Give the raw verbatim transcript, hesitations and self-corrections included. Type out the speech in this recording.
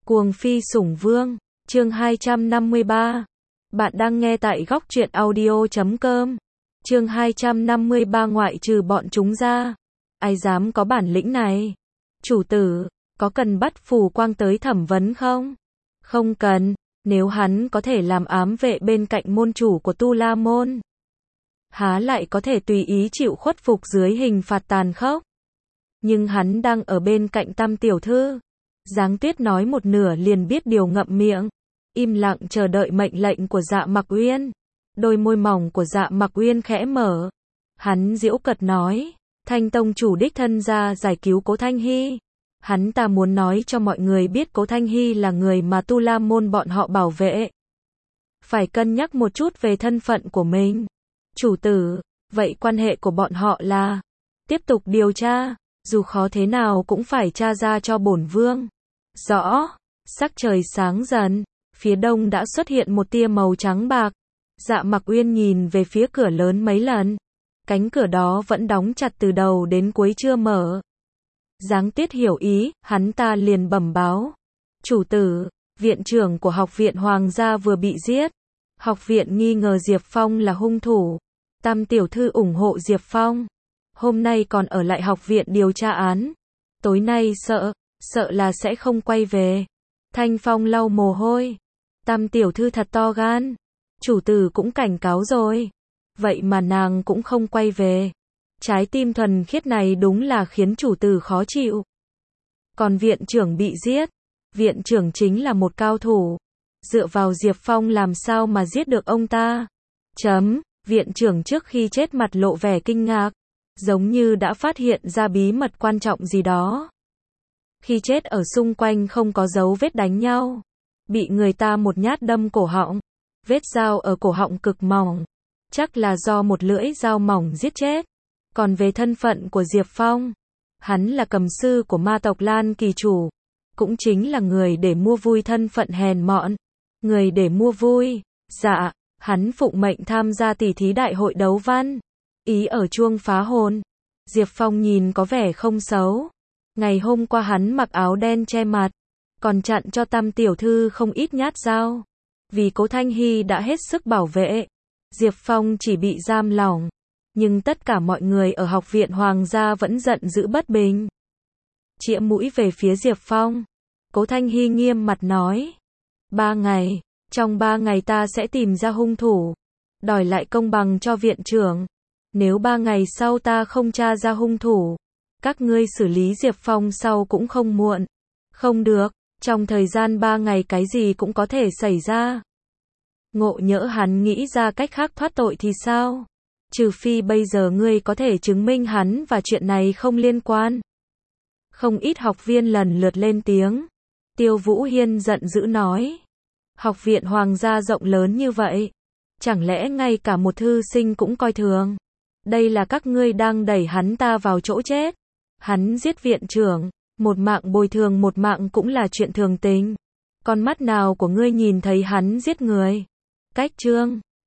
Cuồng phi sủng vương, chương hai trăm năm mươi ba. Bạn đang nghe tại góc truyện audio chấm com. Chương hai trăm năm mươi ba ngoại trừ bọn chúng ra, ai dám có bản lĩnh này? Chủ tử, có cần bắt Phù Quang tới thẩm vấn không? Không cần, nếu hắn có thể làm ám vệ bên cạnh môn chủ của Tu La Môn, há lại có thể tùy ý chịu khuất phục dưới hình phạt tàn khốc. Nhưng hắn đang ở bên cạnh Tam tiểu thư. Giáng Tuyết nói một nửa liền biết điều, ngậm miệng, im lặng chờ đợi mệnh lệnh của Dạ Mặc Uyên. Đôi môi mỏng của Dạ Mặc Uyên khẽ mở. Hắn giễu cợt nói, Thanh tông chủ đích thân ra giải cứu Cố Thanh Hy. Hắn ta muốn nói cho mọi người biết Cố Thanh Hy là người mà Tu La Môn bọn họ bảo vệ. Phải cân nhắc một chút về thân phận của mình. Chủ tử, vậy quan hệ của bọn họ là? Tiếp tục điều tra, dù khó thế nào cũng phải tra ra cho bổn vương. Rõ. Sắc trời sáng dần, phía đông đã xuất hiện một tia màu trắng bạc. Dạ Mặc Uyên nhìn về phía cửa lớn mấy lần. Cánh cửa đó vẫn đóng chặt từ đầu đến cuối chưa mở. Giáng Tuyết hiểu ý, hắn ta liền bẩm báo. Chủ tử, viện trưởng của học viện Hoàng gia vừa bị giết. Học viện nghi ngờ Diệp Phong là hung thủ. Tam tiểu thư ủng hộ Diệp Phong. Hôm nay còn ở lại học viện điều tra án. Tối nay sợ, sợ là sẽ không quay về. Thanh Phong lau mồ hôi. Tam tiểu thư thật to gan. Chủ tử cũng cảnh cáo rồi. Vậy mà nàng cũng không quay về. Trái tim thuần khiết này đúng là khiến chủ tử khó chịu. Còn viện trưởng bị giết. Viện trưởng chính là một cao thủ. Dựa vào Diệp Phong làm sao mà giết được ông ta? Chấm, viện trưởng trước khi chết mặt lộ vẻ kinh ngạc. Giống như đã phát hiện ra bí mật quan trọng gì đó. Khi chết ở xung quanh không có dấu vết đánh nhau. Bị người ta một nhát đâm cổ họng. Vết dao ở cổ họng cực mỏng. Chắc là do một lưỡi dao mỏng giết chết. Còn về thân phận của Diệp Phong, hắn là cầm sư của ma tộc Lan Kỳ Chủ. Cũng chính là người để mua vui, thân phận hèn mọn. Người để mua vui. Dạ, hắn phụng mệnh tham gia tỷ thí đại hội đấu văn. Ý ở chuông phá hồn. Diệp Phong nhìn có vẻ không xấu. Ngày hôm qua hắn mặc áo đen che mặt, còn chặn cho Tam tiểu thư không ít nhát dao. Vì Cố Thanh Hy đã hết sức bảo vệ, Diệp Phong chỉ bị giam lỏng. Nhưng tất cả mọi người ở học viện Hoàng gia vẫn giận dữ bất bình. Chĩa mũi về phía Diệp Phong. Cố Thanh Hy nghiêm mặt nói. Ba ngày, trong ba ngày ta sẽ tìm ra hung thủ. Đòi lại công bằng cho viện trưởng. Nếu ba ngày sau ta không tra ra hung thủ, các ngươi xử lý Diệp Phong sau cũng không muộn. Không được, trong thời gian ba ngày cái gì cũng có thể xảy ra. Ngộ nhỡ hắn nghĩ ra cách khác thoát tội thì sao? Trừ phi bây giờ ngươi có thể chứng minh hắn và chuyện này không liên quan. Không ít học viên lần lượt lên tiếng. Tiêu Vũ Hiên giận dữ nói. Học viện Hoàng gia rộng lớn như vậy, chẳng lẽ ngay cả một thư sinh cũng coi thường? Đây là các ngươi đang đẩy hắn ta vào chỗ chết. Hắn giết viện trưởng, một mạng bồi thường một mạng cũng là chuyện thường tình. Con mắt nào của ngươi nhìn thấy hắn giết người? Cách chương